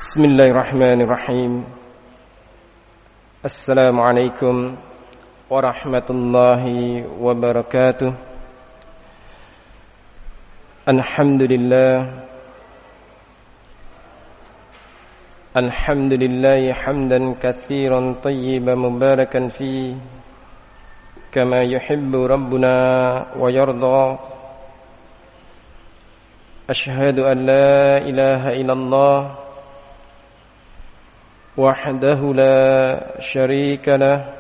Bismillahirrahmanirrahim. Assalamualaikum warahmatullahi wabarakatuh. Alhamdulillah hamdan katsiran tayyiban mubarakan fi kama yuhibbu rabbuna wa yarda. Ashhadu an la ilaha illallah wahdahu la syarika lah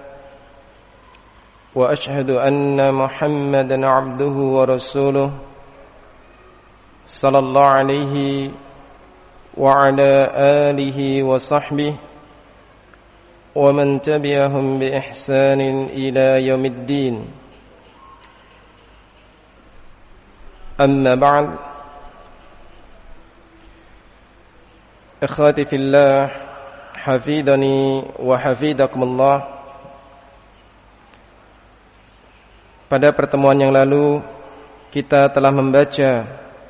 wa ashhadu anna Muhammadan abduhu wa rasuluh sallallahu alaihi wa ala alihi wa sahbihi wa man tabi'ahum bi ihsanin ila yaumiddin. Amma ba'd. Ikhwati fillah, hafidhani wa hafidakumullah. Pada pertemuan yang lalu kita telah membaca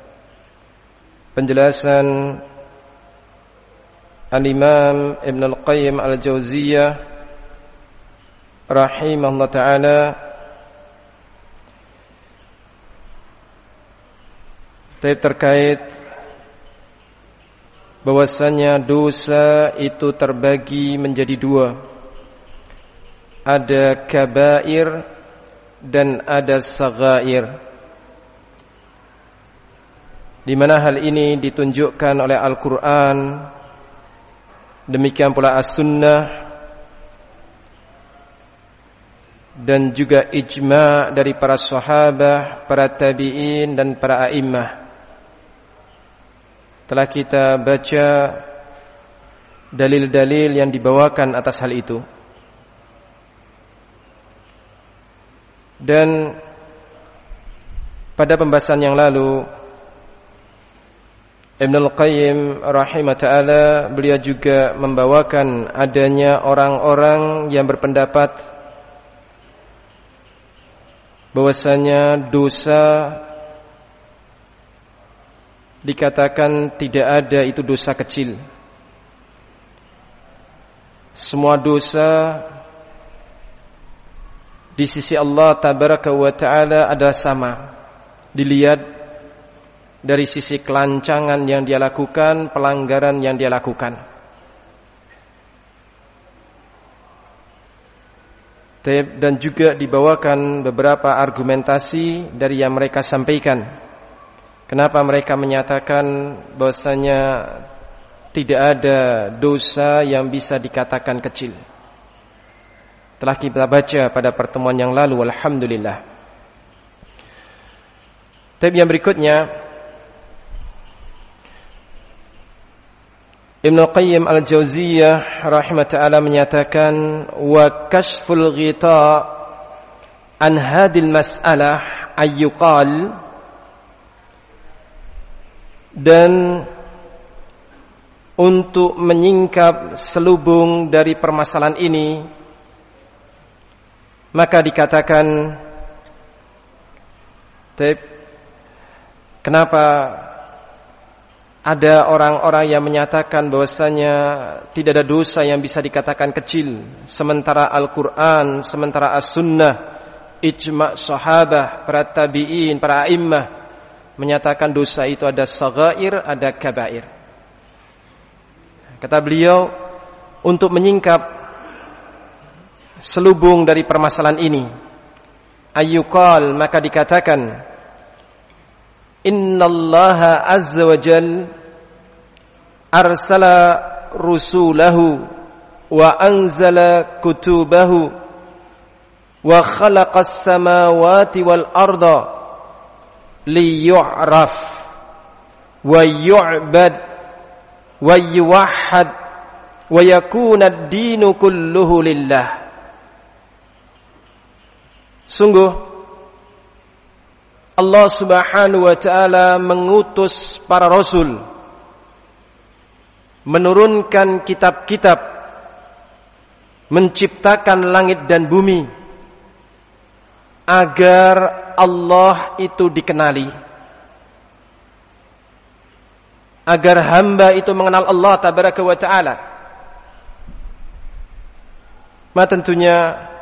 penjelasan Al-Imam Ibn Al-Qayyim Al-Jauziyah rahimahullah ta'ala terkait bahwasanya dosa itu terbagi menjadi dua. Ada kabair dan ada saghair. Di mana hal ini ditunjukkan oleh Al-Quran, demikian pula As-Sunnah, dan juga ijma' dari para sahabat, para tabi'in dan para a'immah. Telah kita baca dalil-dalil yang dibawakan atas hal itu. Dan pada pembahasan yang lalu Ibn Al-Qayyim rahimah ta'ala, beliau juga membawakan adanya orang-orang yang berpendapat bahwasanya dosa dikatakan tidak ada itu dosa kecil. Semua dosa di sisi Allah tabaraka wa ta'ala adalah sama. Dilihat dari sisi kelancangan yang dia lakukan, pelanggaran yang dia lakukan. Dan juga dibawakan beberapa argumentasi dari yang mereka sampaikan. Kenapa mereka menyatakan bahwasanya tidak ada dosa yang bisa dikatakan kecil. Telah kita baca pada pertemuan yang lalu, alhamdulillah. Tapi yang berikutnya, Ibn Qayyim Al-Jauziyah rahimah ta'ala menyatakan, wa kashful ghita an hadil mas'alah ayyuqal, dan untuk menyingkap selubung dari permasalahan ini, maka dikatakan, kenapa ada orang-orang yang menyatakan bahwasanya tidak ada dosa yang bisa dikatakan kecil, sementara Al-Quran, sementara As-Sunnah, ijma' sahabah, para tabi'in, para a'immah menyatakan dosa itu ada saghair, ada kabair. Kata beliau, untuk menyingkap selubung dari permasalahan ini, ayyuqal, maka dikatakan, innallaha azza wa jal arsala rusulahu wa anzala kutubahu wa khalaqas samawati wal arda liyu'raf wa yu'bad wa yuwahhad wa yakuna ad-dinu kulluhu lillah. Sungguh Allah subhanahu wa ta'ala mengutus para rasul, menurunkan kitab-kitab, menciptakan langit dan bumi agar Allah itu dikenali. agar hamba itu mengenal Allah tabaraka wa ta'ala. Maka tentunya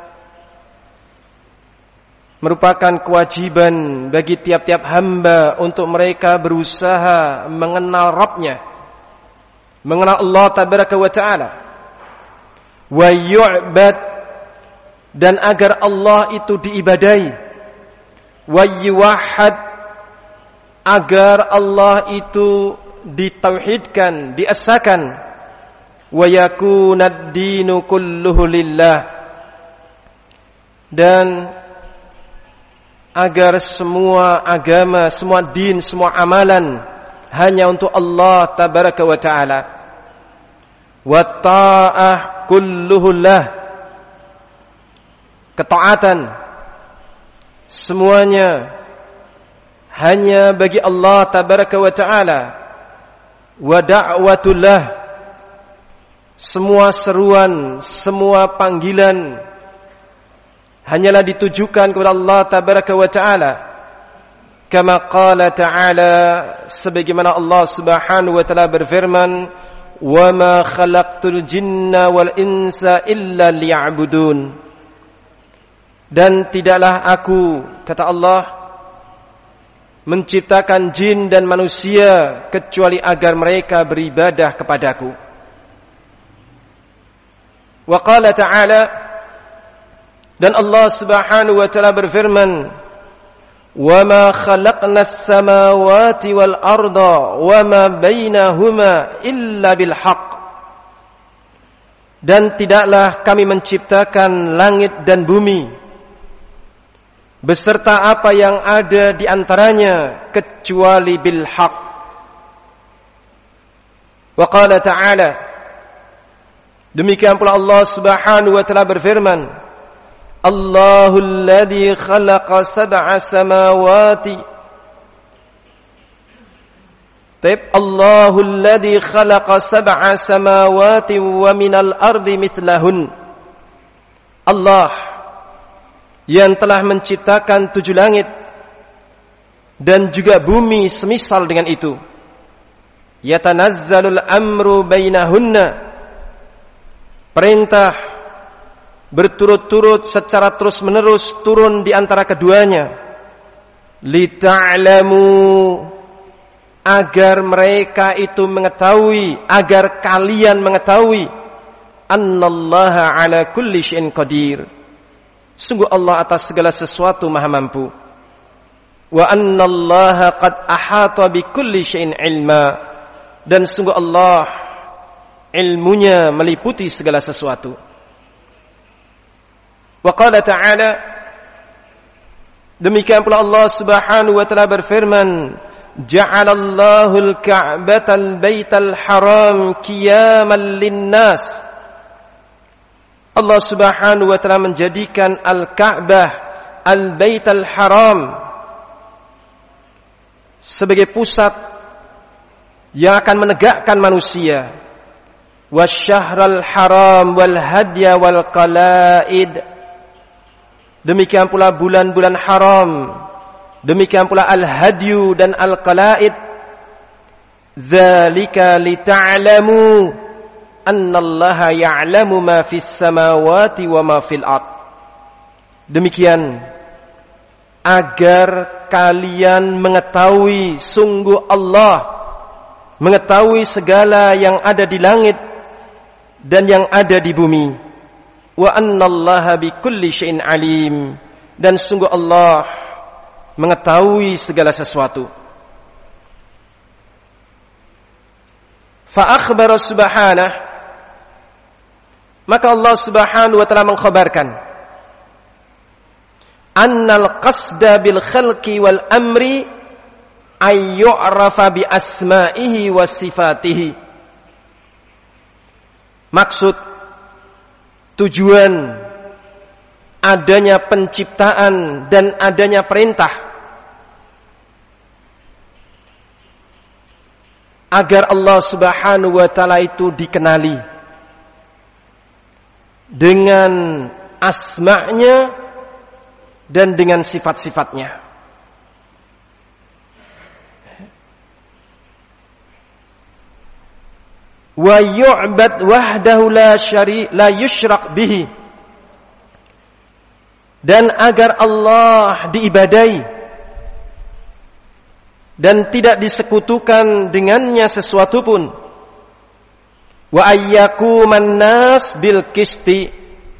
merupakan kewajiban bagi tiap-tiap hamba untuk mereka berusaha mengenal Rabbnya, mengenal Allah tabaraka wa ta'ala, wa yu'bad, dan agar Allah itu diibadai, wa yuwahhad, agar Allah itu ditauhidkan, diesakan, wa yakunad dinu kulluhu lillah, dan agar semua agama, semua din, semua amalan hanya untuk Allah tabaraka wa ta'ala. Wa ta'ah kulluhu lah, ketaatan semuanya hanya bagi Allah tabaraka wa ta'ala. Wa da'watullah, semua seruan, semua panggilan hanyalah ditujukan kepada Allah tabaraka wa ta'ala. Kama qala ta'ala, sebagaimana Allah subhanahu wa ta'ala berfirman, wa ma khalaqtul jinna wal insa illa liya'budun, dan tidaklah aku, kata Allah, menciptakan jin dan manusia kecuali agar mereka beribadah kepadaku. Wa qala ta'ala, dan Allah subhanahu wa ta'ala berfirman, wa ma khalaqnas samawati wal arda wa ma bainahuma illa bil haqq, dan tidaklah kami menciptakan langit dan bumi beserta apa yang ada di antaranya kecuali bil haqq. Wa qala ta'ala, demikian pula Allah subhanahu wa ta'ala berfirman, Allahul ladzi khalaqa sab'a samawati, Allahul ladzi khalaqa sab'a samawati wa minal ardi mithlahun, Allah yang telah menciptakan 7 langit dan juga bumi semisal dengan itu. Yatanazzalul amru bainahunna, perintah berturut-turut secara terus-menerus turun di antara keduanya. Lita'lamu, agar mereka itu mengetahui, agar kalian mengetahui, annallaha ala kulli syai'in qadir, sungguh Allah atas segala sesuatu maha mampu. Wa annallaha qad ahata bi kulli syai'in ilma, dan sungguh Allah ilmunya meliputi segala sesuatu. Wa qala ta'ala, demikian pula Allah subhanahu wa ta'ala berfirman, ja'alallahu al-ka'batal baital haram qiyaman linnas, Allah subhanahu wa ta'ala menjadikan al-Ka'bah, al-baital haram, sebagai pusat yang akan menegakkan manusia. Wasyahral haram wal hadya wal qalaid, demikian pula bulan-bulan haram, demikian pula al-hadyu dan al-qalaid. Dzalika lita'lamu annallaha ya'lamu ma fis samawati wa ma fil ard, demikian agar kalian mengetahui sungguh Allah mengetahui segala yang ada di langit dan yang ada di bumi. Wa annallaha bikulli syai'in alim, dan sungguh Allah mengetahui segala sesuatu. Fa akhbara subhanahu, maka Allah subhanahu wa ta'ala mengkhabarkan, annal qasda bil khalqi wal amri ay yu'rafa bi asma'ihi wa sifatihi, maksud, tujuan adanya penciptaan dan adanya perintah agar Allah subhanahu wa ta'ala itu dikenali dengan asma'nya dan dengan sifat-sifatnya. wa yu'bad wahdahu la yusyrak bihi, dan agar Allah diibadai dan tidak disekutukan dengannya sesuatu pun. Wa ayyakuman nas bil qisti.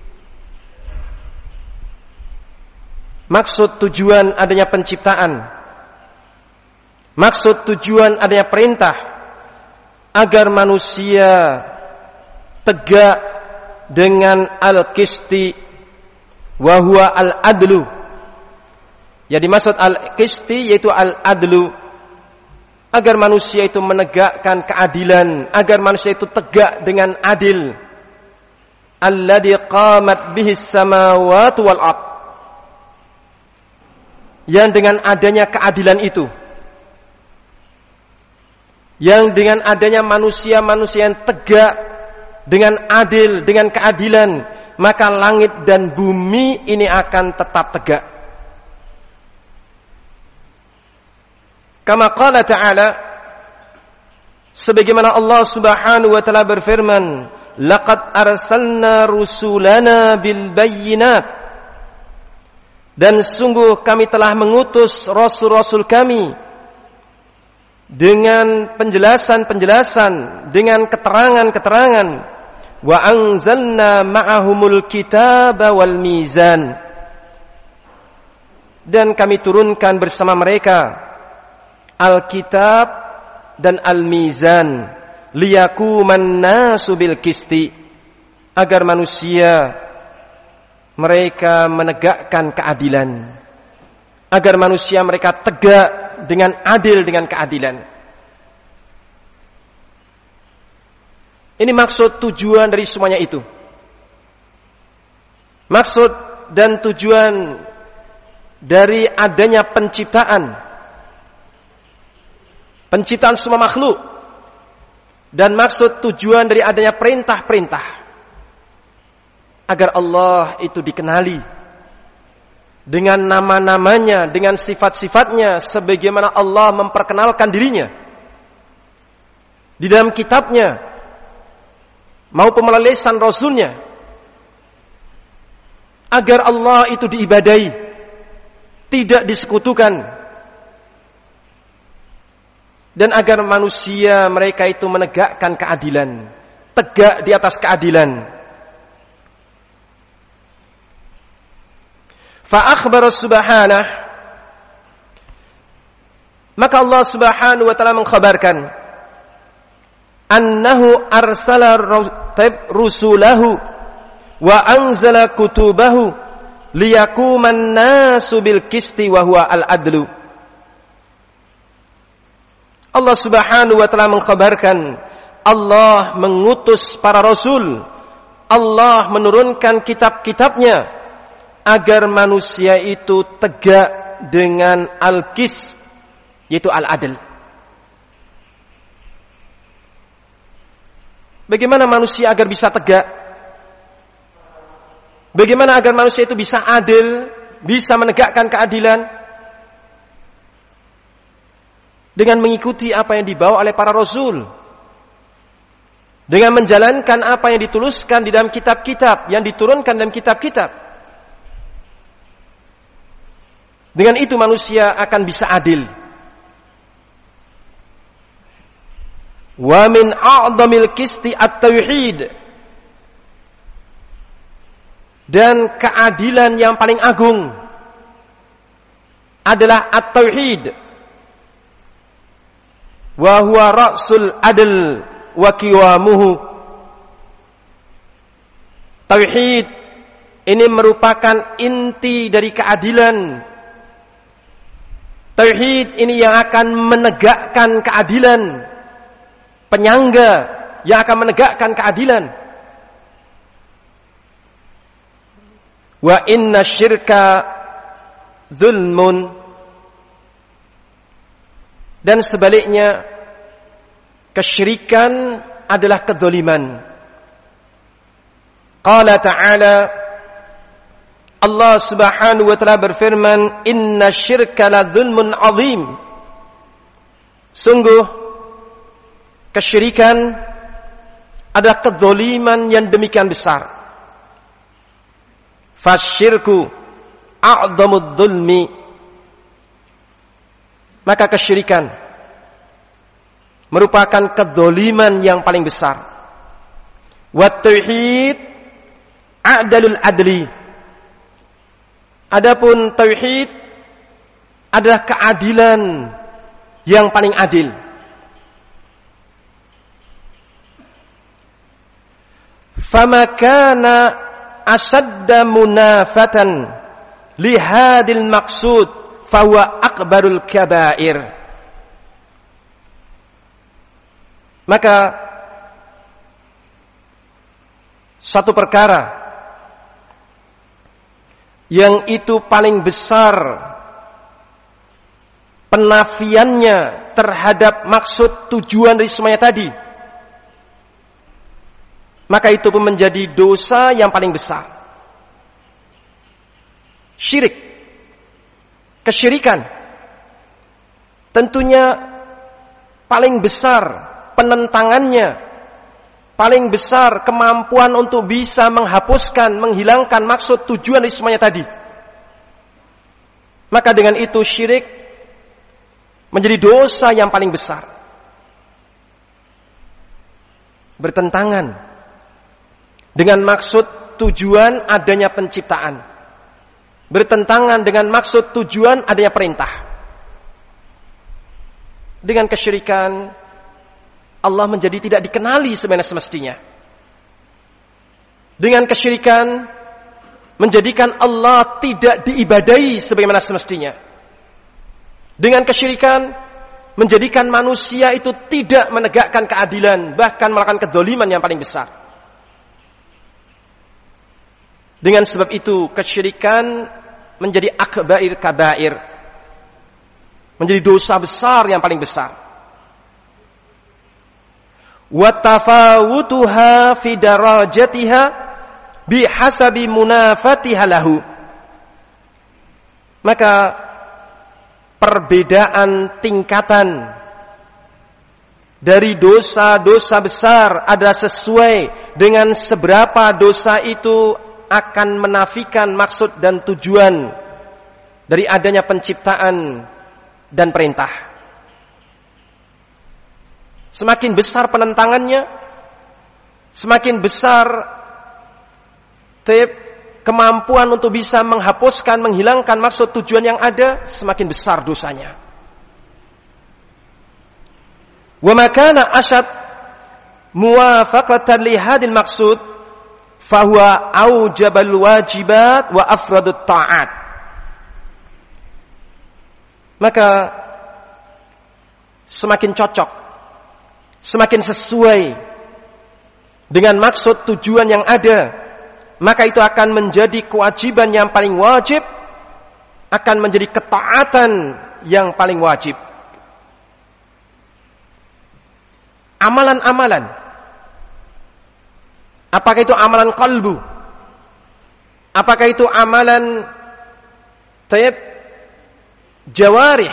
Maksud tujuan adanya penciptaan, maksud tujuan adanya perintah, agar manusia tegak dengan al-qisti, wa huwa al-adlu. Yang dimaksud al-qisti yaitu al-adlu, agar manusia itu menegakkan keadilan, agar manusia itu tegak dengan adil. Alladzi qamat bihi as-samawati wal ard. Yang dengan adanya keadilan itu, yang dengan adanya manusia-manusia yang tegak dengan adil, dengan keadilan, maka langit dan bumi ini akan tetap tegak. Kama qala ta'ala, sebagaimana Allah Subhanahu wa taala berfirman, laqad arsalna rusulana bil bayyinat, dan sungguh kami telah mengutus rasul-rasul kami dengan penjelasan-penjelasan, dengan keterangan-keterangan. Wa anzalna ma'ahumul kitaba wal mizan, dan kami turunkan bersama mereka Alkitab dan Al-Mizan, liyakuman nasu bil qisti, agar manusia mereka menegakkan keadilan, agar manusia mereka tegak dengan adil, dengan keadilan. Ini maksud tujuan dari semuanya itu. Maksud dan tujuan dari adanya penciptaan semua makhluk, dan maksud tujuan dari adanya perintah-perintah, agar Allah itu dikenali dengan nama-namanya, dengan sifat-sifatnya, sebagaimana Allah memperkenalkan dirinya di dalam kitabnya maupun melalui lisan Rasulnya, agar Allah itu diibadai, tidak disekutukan, dan agar manusia mereka itu menegakkan keadilan, tegak di atas keadilan. Fa'akhbara subhanah, maka Allah Subhanahu wa ta'ala mengkhabarkan annahu arsala rusulahu wa anzala kutubahu liyakuman nasu bil qisti wa huwa al-adlu. Allah Subhanahu wa ta'ala mengkhabarkan Allah mengutus para rasul, Allah menurunkan kitab-kitabnya agar manusia itu tegak dengan al-qis, yaitu al-adl. Bagaimana manusia agar bisa tegak? Bagaimana agar manusia itu bisa adil, bisa menegakkan keadilan? Dengan mengikuti apa yang dibawa oleh para rasul, dengan menjalankan apa yang dituliskan di dalam kitab-kitab, yang diturunkan dalam kitab-kitab. Dengan itu manusia akan bisa adil. Wa min a'dhamil qisti at-tauhid, dan keadilan yang paling agung adalah at-tauhid. Wa huwa ra'sul adl wa qiwamuhu. Tauhid ini merupakan inti dari keadilan. Tauhid ini yang akan menegakkan keadilan, penyangga yang akan menegakkan keadilan. Wa inna syirka zulmun, dan sebaliknya kesyirikan adalah kedzaliman. Qala ta'ala, Allah Subhanahu wa ta'ala berfirman, inna syirka la zulmun azim. Sungguh kesyirikan adalah kedzaliman yang demikian besar. Fasyirku a'dhamud dzulmi. Maka kesyirikan merupakan kedzaliman yang paling besar. Wat tauhid a'dalul adli. Adapun tauhid adalah keadilan yang paling adil. Fama kana asadda munafatan li hadil maqsud fahuwa akbarul kabair. Maka satu perkara yang itu paling besar penafiannya terhadap maksud tujuan dari semuanya tadi, maka itu pun menjadi dosa yang paling besar. Syirik, kesyirikan, tentunya paling besar penentangannya, paling besar kemampuan untuk bisa menghapuskan, menghilangkan maksud tujuan dari semuanya tadi. Maka dengan itu syirik menjadi dosa yang paling besar. Bertentangan dengan maksud tujuan adanya penciptaan. Bertentangan dengan maksud tujuan adanya perintah. Dengan kesyirikan, Allah menjadi tidak dikenali sebenarnya semestinya. Dengan kesyirikan, menjadikan Allah tidak diibadahi sebagaimana semestinya. Dengan kesyirikan, menjadikan manusia itu tidak menegakkan keadilan, bahkan melakukan kedzaliman yang paling besar. Dengan sebab itu, kesyirikan menjadi akbair kabair, menjadi dosa besar yang paling besar. Wa tafawutuha fi darajatiha bihasabi munafatiha lahu. Maka perbedaan tingkatan dari dosa-dosa besar adalah sesuai dengan seberapa dosa itu akan menafikan maksud dan tujuan dari adanya penciptaan dan perintah. Semakin besar penentangannya, semakin besar kemampuan untuk bisa menghapuskan, menghilangkan maksud tujuan yang ada, semakin besar dosanya. Wa ma kana ashad muwafaqatan li hadil maqsud fahuwa aujabal wajibat wa afradut ta'at. Maka semakin cocok, semakin sesuai dengan maksud tujuan yang ada, maka itu akan menjadi kewajiban yang paling wajib, akan menjadi ketaatan yang paling wajib. Amalan-amalan, apakah itu amalan qalbu, apakah itu amalan jawarih,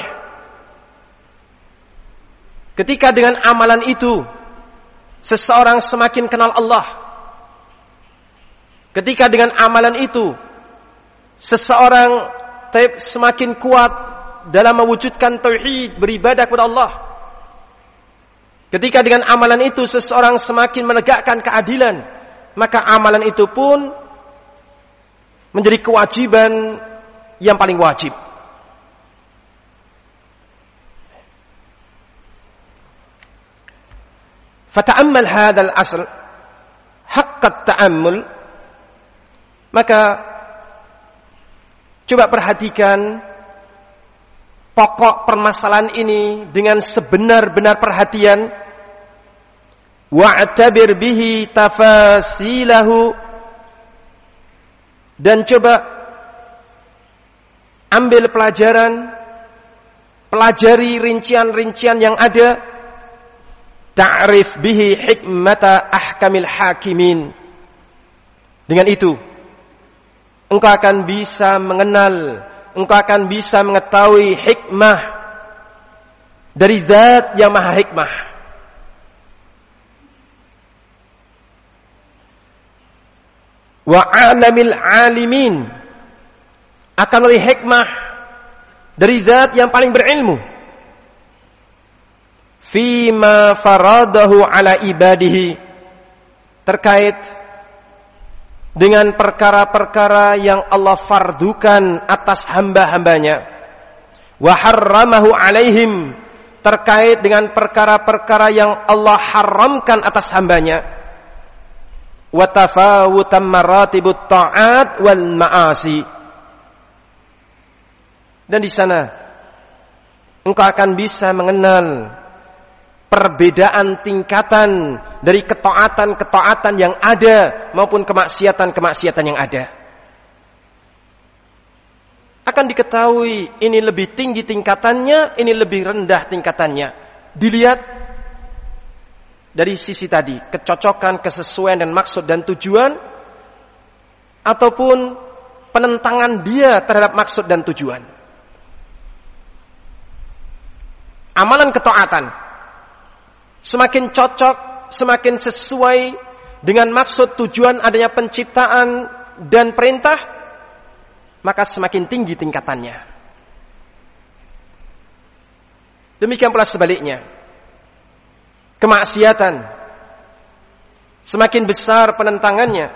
ketika dengan amalan itu seseorang semakin kenal Allah, ketika dengan amalan itu seseorang semakin kuat dalam mewujudkan tauhid, beribadah kepada Allah, ketika dengan amalan itu seseorang semakin menegakkan keadilan, maka amalan itu pun menjadi kewajiban yang paling wajib. Fata'ammal hadzal asl haqqat ta'ammul. Maka coba perhatikan pokok permasalahan ini dengan sebenar-benar perhatian. Wa'tabir bihi tafasilahu, dan coba ambil pelajaran, pelajari rincian-rincian yang ada. Ta'rif bihi hikmata ahkamil hakimin. Dengan itu engkau akan bisa mengenal, engkau akan bisa mengetahui hikmah dari Zat yang Maha Hikmah. wa alamil alimin, akan oleh hikmah dari zat yang paling berilmu, fima faradahu ala ibadihi, terkait dengan perkara-perkara yang Allah fardukan atas hamba-hambanya, wa harramahu alaihim, terkait dengan perkara-perkara yang Allah haramkan atas hambanya, wa tafawutan maratibut ta'at wal ma'asi. Dan di sana engkau akan bisa mengenal perbedaan tingkatan dari ketaatan-ketaatan yang ada maupun kemaksiatan-kemaksiatan yang ada. Akan diketahui ini lebih tinggi tingkatannya, ini lebih rendah tingkatannya. Dilihat dari sisi tadi, kecocokan, kesesuaian dan maksud dan tujuan, ataupun penentangan dia terhadap maksud dan tujuan. Amalan ketaatan semakin cocok, semakin sesuai dengan maksud tujuan adanya penciptaan dan perintah, maka semakin tinggi tingkatannya. Demikian pula sebaliknya, kemaksiatan semakin besar penentangannya,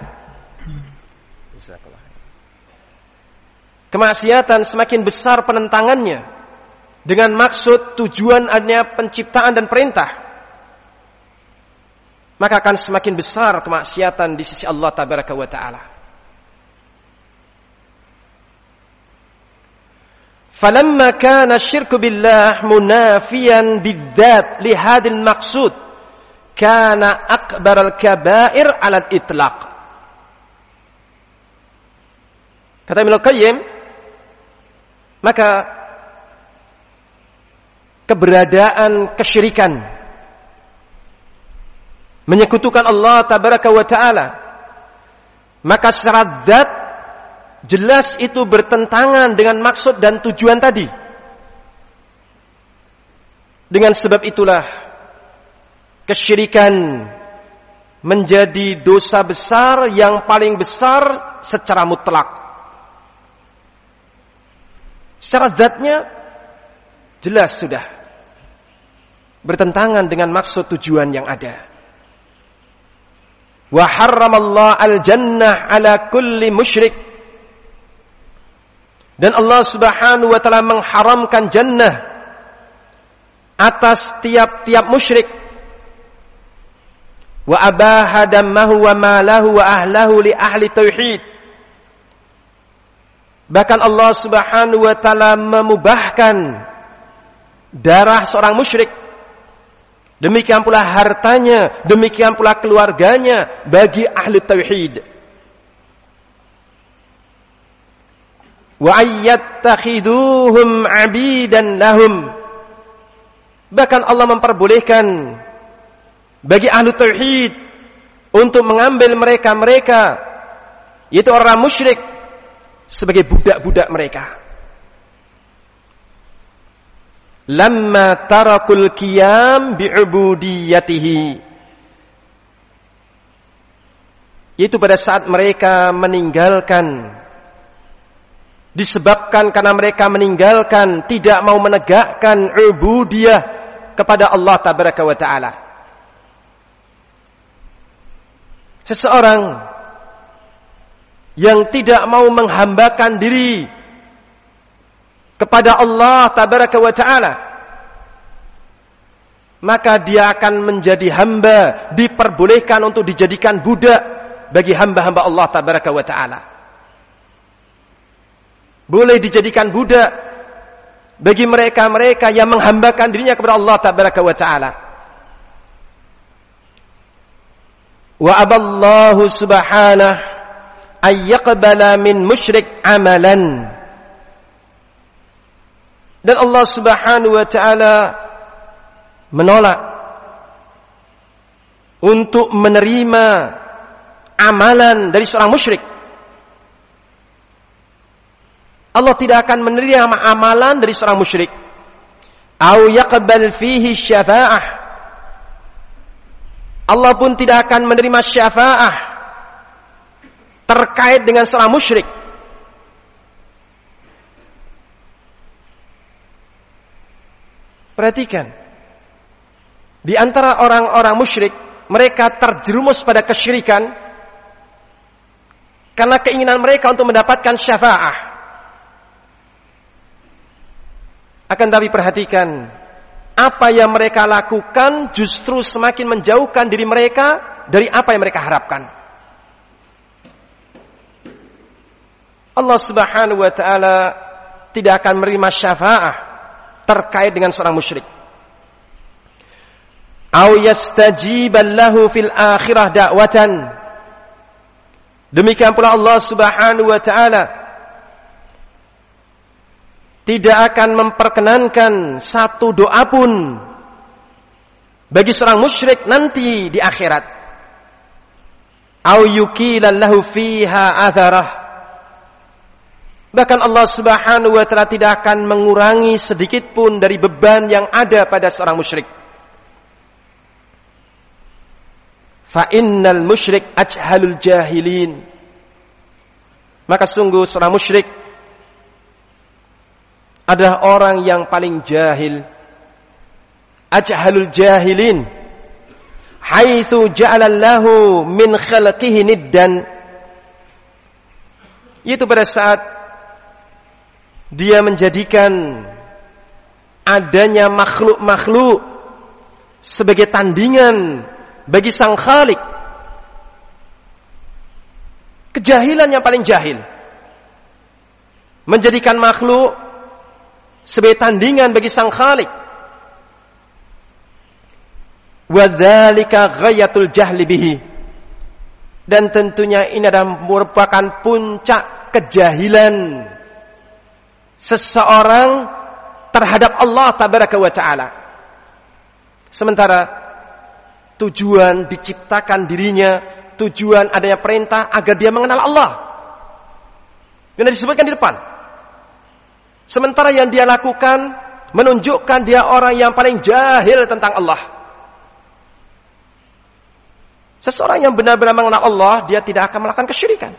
kemaksiatan semakin besar penentangannya dengan maksud tujuan adanya penciptaan dan perintah, maka akan semakin besar kemaksiatan di sisi Allah Tabaraka wa Ta'ala. Falamma kana syirku billah munafiyan bidzat li hadil maqsud kana akbaral kabair ala al-itlaq. Kata Ibnu Qayyim, maka keberadaan kesyirikan, menyekutukan Allah Tabaraka wa Ta'ala, maka secara zat jelas itu bertentangan dengan maksud dan tujuan tadi. Dengan sebab itulah kesyirikan menjadi dosa besar yang paling besar secara mutlak. Secara zatnya jelas sudah bertentangan dengan maksud tujuan yang ada. Wa harramallahu al-jannah ala kulli musyrik. Dan Allah Subhanahu wa Ta'ala mengharamkan jannah atas tiap-tiap musyrik. Wa abaha dammahu wa malahu wa ahlahu li ahli tauhid. Bahkan Allah Subhanahu wa Ta'ala memubahkan darah seorang musyrik, demikian pula hartanya, demikian pula keluarganya bagi ahli tauhid. Wa ayyattakhiduhum 'abidan lahum. Bahkan Allah memperbolehkan bagi ahli tauhid untuk mengambil mereka yaitu orang musyrik sebagai budak-budak mereka. Lamma tarakul qiyam bi'ubudiyatihi, yaitu pada saat mereka meninggalkan, disebabkan karena mereka meninggalkan, tidak mau menegakkan ubudiyah kepada Allah Tabaraka wa Ta'ala. Seseorang yang tidak mau menghambakan diri kepada Allah Tabaraka wa Ta'ala, maka dia akan menjadi hamba, diperbolehkan untuk dijadikan budak bagi hamba-hamba Allah Tabaraka wa Ta'ala. Boleh dijadikan budak bagi mereka-mereka yang menghambakan dirinya kepada Allah Tabaraka wa Ta'ala. Wa aballahu subhanahu ayyaqbala min musyrik amalan. Dan Allah Subhanahu wa Ta'ala menolak untuk menerima amalan dari seorang musyrik. Allah tidak akan menerima amalan dari seorang musyrik. Au yaqbal fihi syafa'ah. Allah pun tidak akan menerima syafa'ah terkait dengan seorang musyrik. Perhatikan, di antara orang-orang musyrik, mereka terjerumus pada kesyirikan karena keinginan mereka untuk mendapatkan syafaah. Akan tapi perhatikan, apa yang mereka lakukan justru semakin menjauhkan diri mereka dari apa yang mereka harapkan. Allah Subhanahu wa taala tidak akan menerima syafaah terkait dengan seorang musyrik. Au yastajiban lahu fil akhirah da'watan. Demikian pula Allah Subhanahu wa taala tidak akan memperkenankan satu doa pun bagi seorang musyrik nanti di akhirat. Au yukilan lahu fiha atharah. Bahkan Allah Subhanahu wa taala tidak akan mengurangi sedikit pun dari beban yang ada pada seorang musyrik. Fa innal musyrik ajhalul jahilin. Maka sungguh seorang musyrik adalah orang yang paling jahil. Ajhalul jahilin. Haitsu ja'alallahu min khalqihi niddan. Yaitu pada saat dia menjadikan adanya makhluk-makhluk sebagai tandingan bagi sang Khalik. Kejahilan yang paling jahil. Menjadikan makhluk sebagai tandingan bagi sang Khalik. Wa dzalika ghayatul jahli bihi. Dan tentunya ini adalah merupakan puncak kejahilan seseorang terhadap Allah tabaraka wa ta'ala. Sementara tujuan diciptakan dirinya, tujuan adanya perintah agar dia mengenal Allah. Yang disebutkan di depan. Sementara yang dia lakukan menunjukkan dia orang yang paling jahil tentang Allah. Seseorang yang benar-benar mengenal Allah, dia tidak akan melakukan kesyirikan.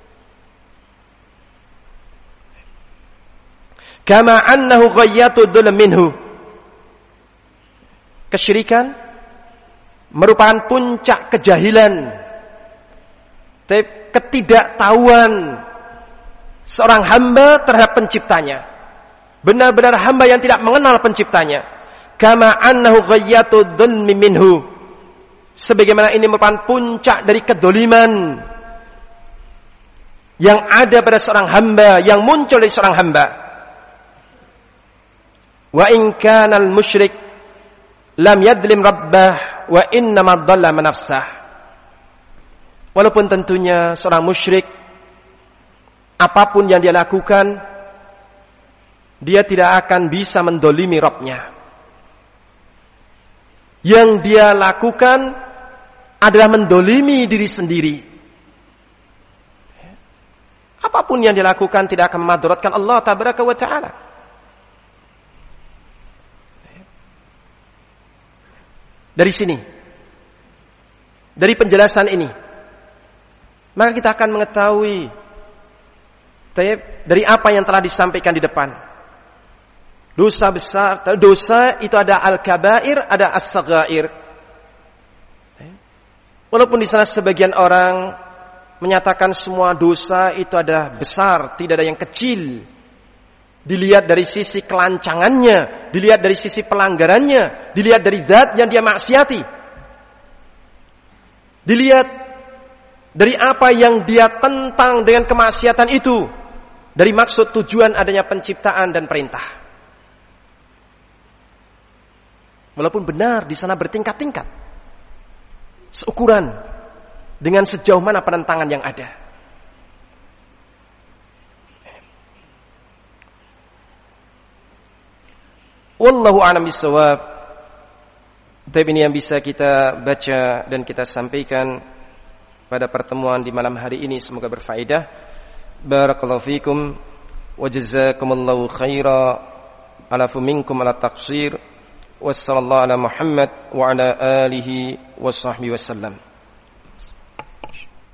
Kama annahu ghayyatu dzulm minhu. Kesyirikan merupakan puncak kejahilan, ketidaktahuan seorang hamba terhadap penciptanya. Benar-benar hamba yang tidak mengenal penciptanya. Kama annahu ghayyatu dzulm minhu. Sebagaimana ini merupakan puncak dari kedoliman yang ada pada seorang hamba, yang muncul dari seorang hamba. Wa in kana al-musyrik lam yadlim rabbah wa innama dhalla man nafsah. Walaupun tentunya seorang musyrik apapun yang dia lakukan, dia tidak akan bisa mendolimi Rabbnya. Yang dia lakukan adalah mendolimi diri sendiri. Apapun yang dia lakukan tidak akan memadaratkan Allah tabaraka wa ta'ala. Dari sini, dari penjelasan ini, maka kita akan mengetahui dari apa yang telah disampaikan di depan. Dosa besar, dosa itu ada al-kabair, ada as-saghair. Walaupun di sana sebagian orang menyatakan semua dosa itu adalah besar, tidak ada yang kecil. Dilihat dari sisi kelancangannya, dilihat dari sisi pelanggarannya, dilihat dari zat yang dia maksiati. Dilihat dari apa yang dia tentang dengan kemaksiatan itu, dari maksud tujuan adanya penciptaan dan perintah. Walaupun benar di sana bertingkat-tingkat, seukuran dengan sejauh mana penentangan yang ada. Wallahu a'lam bishawab. Tapi ini yang bisa kita baca dan kita sampaikan pada pertemuan di malam hari ini, semoga berfaedah. Barakallahu fikum wa jazakumullahu khaira ala minkum ala taqsir. Wassallallahu ala Muhammad wa ala alihi wa sahbihi wasallam.